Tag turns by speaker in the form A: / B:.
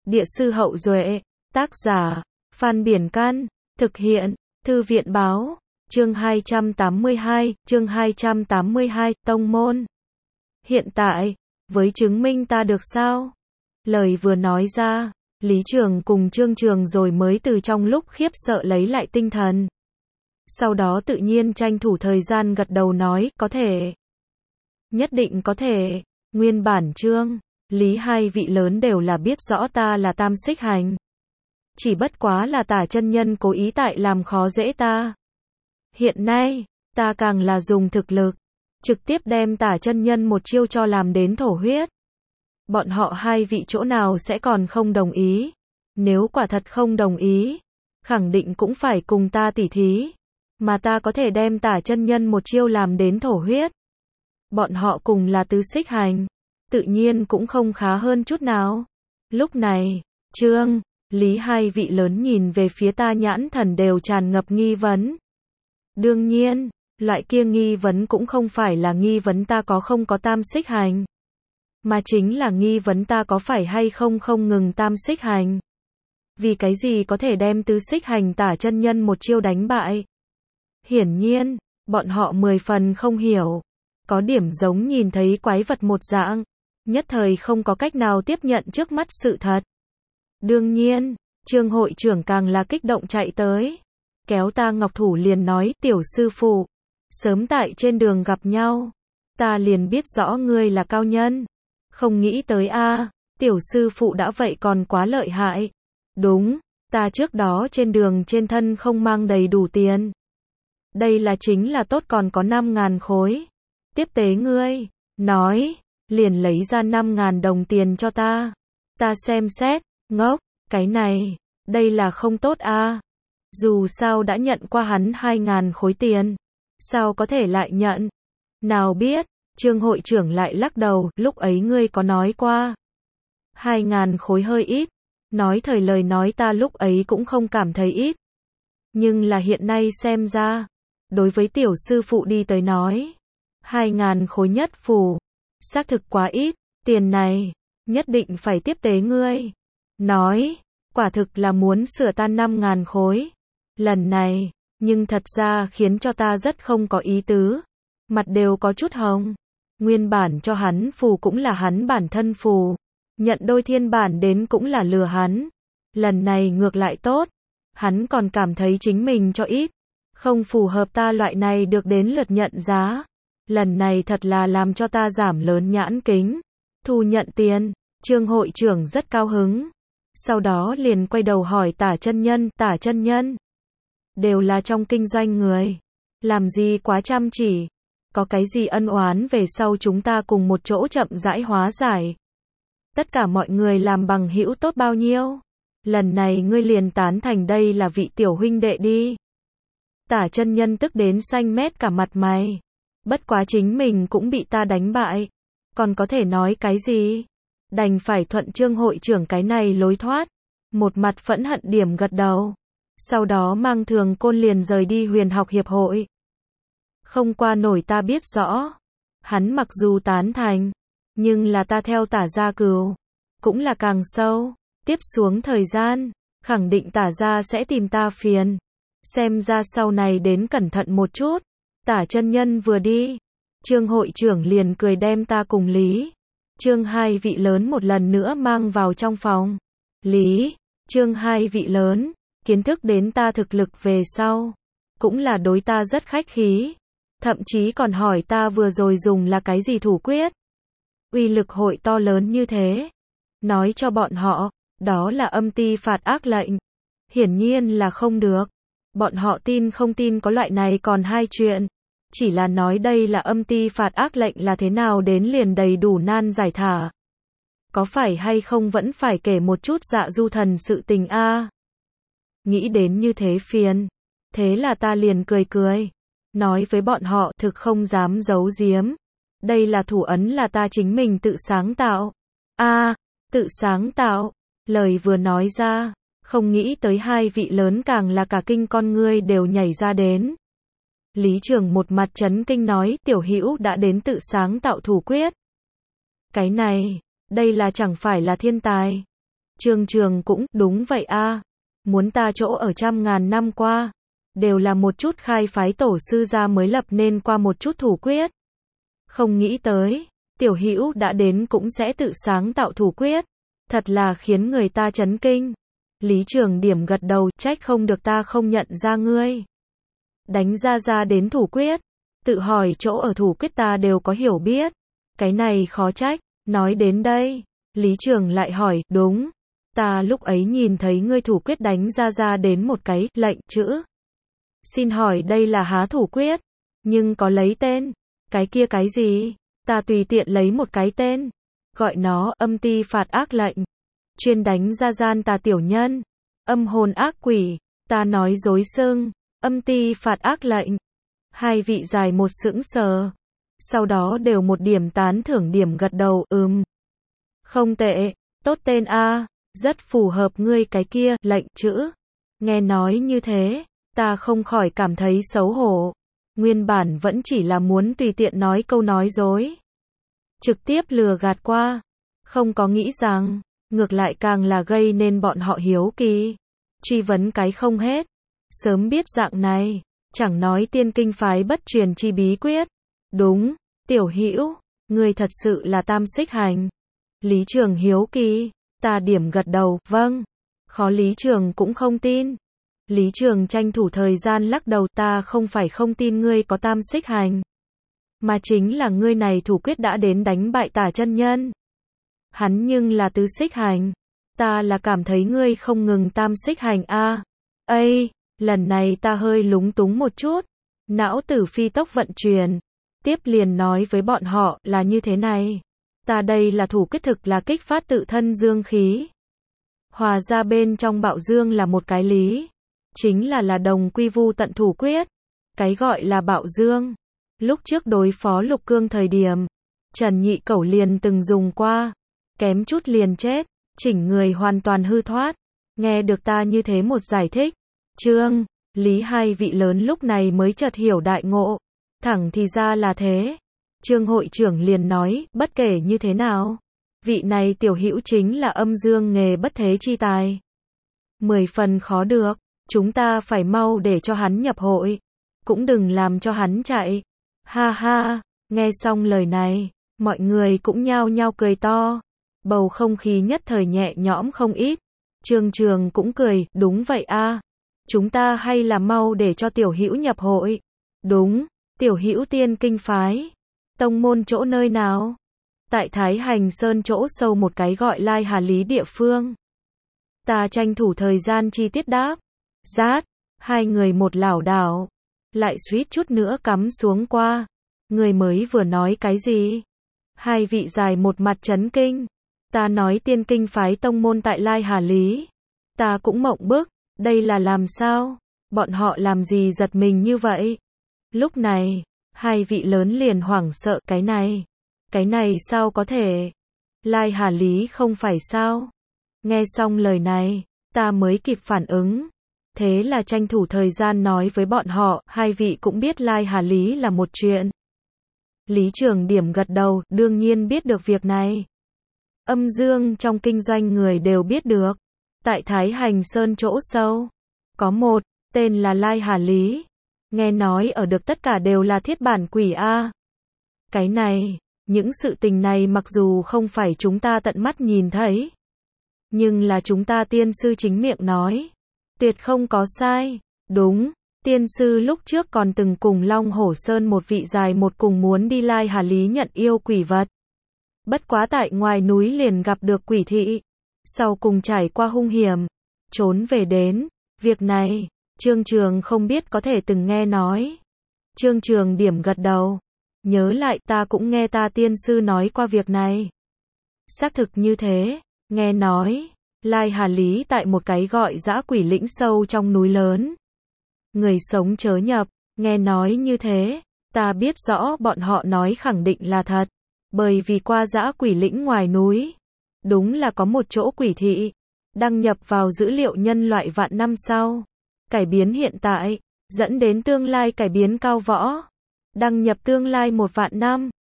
A: Địa sư Hậu Duệ, tác giả, Phan Biển Can, thực hiện, Thư viện Báo, chương 282, Tông Môn. Hiện tại, với chứng minh ta được sao? Lời vừa nói ra, Lý Trường cùng Trương Trường rồi mới từ trong lúc khiếp sợ lấy lại tinh thần. Sau đó tự nhiên tranh thủ thời gian gật đầu nói, có thể. Nhất định có thể. Nguyên bản Trương, Lý hai vị lớn đều là biết rõ ta là Tam Xích Hành. Chỉ bất quá là Tả chân nhân cố ý tại làm khó dễ ta. Hiện nay, ta càng là dùng thực lực, trực tiếp đem Tả chân nhân một chiêu cho làm đến thổ huyết. Bọn họ hai vị chỗ nào sẽ còn không đồng ý? Nếu quả thật không đồng ý, khẳng định cũng phải cùng ta tỉ thí. Mà ta có thể đem Tả chân nhân một chiêu làm đến thổ huyết. Bọn họ cùng là tứ xích hành, tự nhiên cũng không khá hơn chút nào. Lúc này, Trương, Lý hai vị lớn nhìn về phía ta nhãn thần đều tràn ngập nghi vấn. Đương nhiên, loại kia nghi vấn cũng không phải là nghi vấn ta có không có tam xích hành, mà chính là nghi vấn ta có phải hay không không ngừng tam xích hành. Vì cái gì có thể đem tứ xích hành Tả chân nhân một chiêu đánh bại? Hiển nhiên, bọn họ 10 phần không hiểu. Có điểm giống nhìn thấy quái vật một dạng, nhất thời không có cách nào tiếp nhận trước mắt sự thật. Đương nhiên, Trương hội trưởng càng là kích động chạy tới, kéo ta ngọc thủ liền nói, tiểu sư phụ, sớm tại trên đường gặp nhau, ta liền biết rõ ngươi là cao nhân. Không nghĩ tới a, tiểu sư phụ đã vậy còn quá lợi hại. Đúng, ta trước đó trên đường trên thân không mang đầy đủ tiền. Đây là chính là tốt còn có 5.000 khối. Tiếp tế ngươi, nói, liền lấy ra 5.000 đồng tiền cho ta. Ta xem xét, ngốc, cái này, đây là không tốt a. Dù sao đã nhận qua hắn 2.000 khối tiền, sao có thể lại nhận? Nào biết, Trương hội trưởng lại lắc đầu, lúc ấy ngươi có nói qua 2.000 khối hơi ít. Nói thời lời nói ta lúc ấy cũng không cảm thấy ít. Nhưng là hiện nay xem ra, đối với tiểu sư phụ đi tới nói, 2.000 khối nhất phù, xác thực quá ít, tiền này, nhất định phải tiếp tế ngươi. Nói, quả thực là muốn sửa tan 5.000 khối. Lần này, nhưng thật ra khiến cho ta rất không có ý tứ. Mặt đều có chút hồng. Nguyên bản cho hắn phù cũng là hắn bản thân phù. Nhận đôi thiên bản đến cũng là lừa hắn. Lần này ngược lại tốt. Hắn còn cảm thấy chính mình cho ít. Không phù hợp ta loại này được đến lượt nhận giá. Lần này thật là làm cho ta giảm lớn nhãn kính. Thu nhận tiền, Trương hội trưởng rất cao hứng. Sau đó liền quay đầu hỏi Tả chân nhân, Tả chân nhân. Đều là trong kinh doanh người. Làm gì quá chăm chỉ. Có cái gì ân oán về sau chúng ta cùng một chỗ chậm rãi hóa giải. Tất cả mọi người làm bằng hữu tốt bao nhiêu. Lần này ngươi liền tán thành đây là vị tiểu huynh đệ đi. Tả chân nhân tức đến xanh mét cả mặt mày. Bất quá chính mình cũng bị ta đánh bại. Còn có thể nói cái gì? Đành phải thuận Trương hội trưởng cái này lối thoát. Một mặt phẫn hận điểm gật đầu. Sau đó mang Thường Côn liền rời đi Huyền học hiệp hội. Không qua nổi ta biết rõ. Hắn mặc dù tán thành, nhưng là ta theo Tả gia cừu, cũng là càng sâu. Tiếp xuống thời gian, khẳng định Tả gia sẽ tìm ta phiền. Xem ra sau này đến cẩn thận một chút. Tả chân nhân vừa đi, Trương hội trưởng liền cười đem ta cùng Lý, Trương hai vị lớn một lần nữa mang vào trong phòng. Lý, Trương hai vị lớn, kiến thức đến ta thực lực về sau, cũng là đối ta rất khách khí. Thậm chí còn hỏi ta vừa rồi dùng là cái gì thủ quyết. Uy lực hội to lớn như thế. Nói cho bọn họ, đó là âm ti phạt ác lệnh. Hiển nhiên là không được. Bọn họ tin không tin có loại này còn hai chuyện. Chỉ là nói đây là âm ti phạt ác lệnh là thế nào đến liền đầy đủ nan giải thả. Có phải hay không vẫn phải kể một chút Dạ Du thần sự tình a. Nghĩ đến như thế phiền. Thế là ta liền cười cười. Nói với bọn họ thực không dám giấu giếm. Đây là thủ ấn là ta chính mình tự sáng tạo. Tự sáng tạo. Lời vừa nói ra. Không nghĩ tới hai vị lớn càng là cả kinh con ngươi đều nhảy ra đến. Lý Trường một mặt chấn kinh nói, tiểu hữu đã đến tự sáng tạo thủ quyết. Cái này, đây là chẳng phải là thiên tài. Trương Trường cũng, đúng vậy a. Muốn ta chỗ ở trăm ngàn năm qua, đều là một chút khai phái tổ sư gia mới lập nên qua một chút thủ quyết. Không nghĩ tới, Tiểu Hữu đã đến cũng sẽ tự sáng tạo thủ quyết, thật là khiến người ta chấn kinh. Lý Trường Điểm gật đầu, trách không được ta không nhận ra ngươi. Đánh ra đến thủ quyết, tự hỏi chỗ ở thủ quyết ta đều có hiểu biết, cái này khó trách. Nói đến đây, Lý Trường lại hỏi, đúng, ta lúc ấy nhìn thấy ngươi thủ quyết đánh ra đến một cái lệnh chữ. Xin hỏi đây là há thủ quyết, nhưng có lấy tên, cái kia cái gì? Ta tùy tiện lấy một cái tên, gọi nó âm ti phạt ác lệnh, chuyên đánh ra gian tà tiểu nhân, âm hồn ác quỷ, ta nói dối xưng, âm ti phạt ác lệnh. Hai vị dài một sững sờ, sau đó đều một điểm tán thưởng điểm gật đầu, không tệ, tốt tên a, rất phù hợp ngươi cái kia lệnh chữ. Nghe nói như thế, ta không khỏi cảm thấy xấu hổ. Nguyên bản vẫn chỉ là muốn tùy tiện nói câu nói dối, trực tiếp lừa gạt qua, không có nghĩ rằng, ngược lại càng là gây nên bọn họ hiếu kỳ, truy vấn cái không hết. Sớm biết dạng này, chẳng nói tiên kinh phái bất truyền chi bí quyết. Đúng, Tiểu Hữu, ngươi thật sự là tam xích hành. Lý Trường hiếu kỳ, ta điểm gật đầu, vâng. Khó Lý Trường cũng không tin. Lý Trường tranh thủ thời gian lắc đầu, ta không phải không tin ngươi có tam xích hành, mà chính là ngươi này thủ quyết đã đến đánh bại Tả chân nhân. Hắn nhưng là tứ xích hành, ta là cảm thấy ngươi không ngừng tam xích hành a. Lần này ta hơi lúng túng một chút, não tử phi tốc vận chuyển, tiếp liền nói với bọn họ là như thế này, ta đây là thủ quyết thực là kích phát tự thân dương khí, hòa ra bên trong bạo dương là một cái lý, chính là đồng quy vu tận thủ quyết. Cái gọi là bạo dương, lúc trước đối phó Lục Cương thời điểm, Trần Nhị Cẩu liền từng dùng qua, kém chút liền chết, chỉnh người hoàn toàn hư thoát. Nghe được ta như thế một giải thích, Trương, Lý hai vị lớn lúc này mới chợt hiểu đại ngộ, thẳng thì ra là thế. Trương hội trưởng liền nói, bất kể như thế nào, vị này Tiểu Hữu chính là âm dương nghề bất thế chi tài, 10 phần khó được, chúng ta phải mau để cho hắn nhập hội, cũng đừng làm cho hắn chạy. Ha ha, nghe xong lời này, mọi người cũng nhao nhao cười to, bầu không khí nhất thời nhẹ nhõm không ít. Trương Trường cũng cười, đúng vậy a, chúng ta hay là mau để cho Tiểu Hữu nhập hội. Đúng, Tiểu Hữu tiên kinh phái, tông môn chỗ nơi nào? Tại Thái Hành Sơn chỗ sâu một cái gọi Lai Hà Lý địa phương. Ta tranh thủ thời gian chi tiết đáp. Rát, hai người một lảo đảo, lại suýt chút nữa cắm xuống qua. Người mới vừa nói cái gì? Hai vị dài một mặt chấn kinh. Ta nói tiên kinh phái tông môn tại Lai Hà Lý. Ta cũng mộng bức, đây là làm sao? Bọn họ làm gì giật mình như vậy? Lúc này, hai vị lớn liền hoảng sợ, cái này sao có thể? Lai Hà Lý không phải sao? Nghe xong lời này, ta mới kịp phản ứng. Thế là tranh thủ thời gian nói với bọn họ, hai vị cũng biết Lai Hà Lý là một chuyện. Lý Trường Điểm gật đầu, đương nhiên biết được việc này. Âm dương trong kinh doanh người đều biết được. Tại Thái Hành Sơn chỗ sâu, có một, tên là Lai Hà Lý. Nghe nói ở được tất cả đều là thiết bản quỷ a. Cái này, những sự tình này mặc dù không phải chúng ta tận mắt nhìn thấy, nhưng là chúng ta tiên sư chính miệng nói, tuyệt không có sai. Đúng, tiên sư lúc trước còn từng cùng Long Hổ Sơn một vị dài một cùng muốn đi Lai Hà Lý nhận yêu quỷ vật. Bất quá tại ngoài núi liền gặp được quỷ thị, sau cùng trải qua hung hiểm, trốn về đến. Việc này, Trương Trường không biết có thể từng nghe nói. Trương Trường Điểm gật đầu, nhớ lại ta cũng nghe ta tiên sư nói qua việc này. Xác thực như thế, nghe nói, Lai Hà Lý tại một cái gọi dã quỷ lĩnh sâu trong núi lớn. Người sống chớ nhập, nghe nói như thế, ta biết rõ bọn họ nói khẳng định là thật. Bởi vì qua dã quỷ lĩnh ngoài núi, đúng là có một chỗ quỷ thị, đăng nhập vào dữ liệu nhân loại vạn năm sau, cải biến hiện tại, dẫn đến tương lai cải biến cao võ, đăng nhập tương lai 1 vạn năm.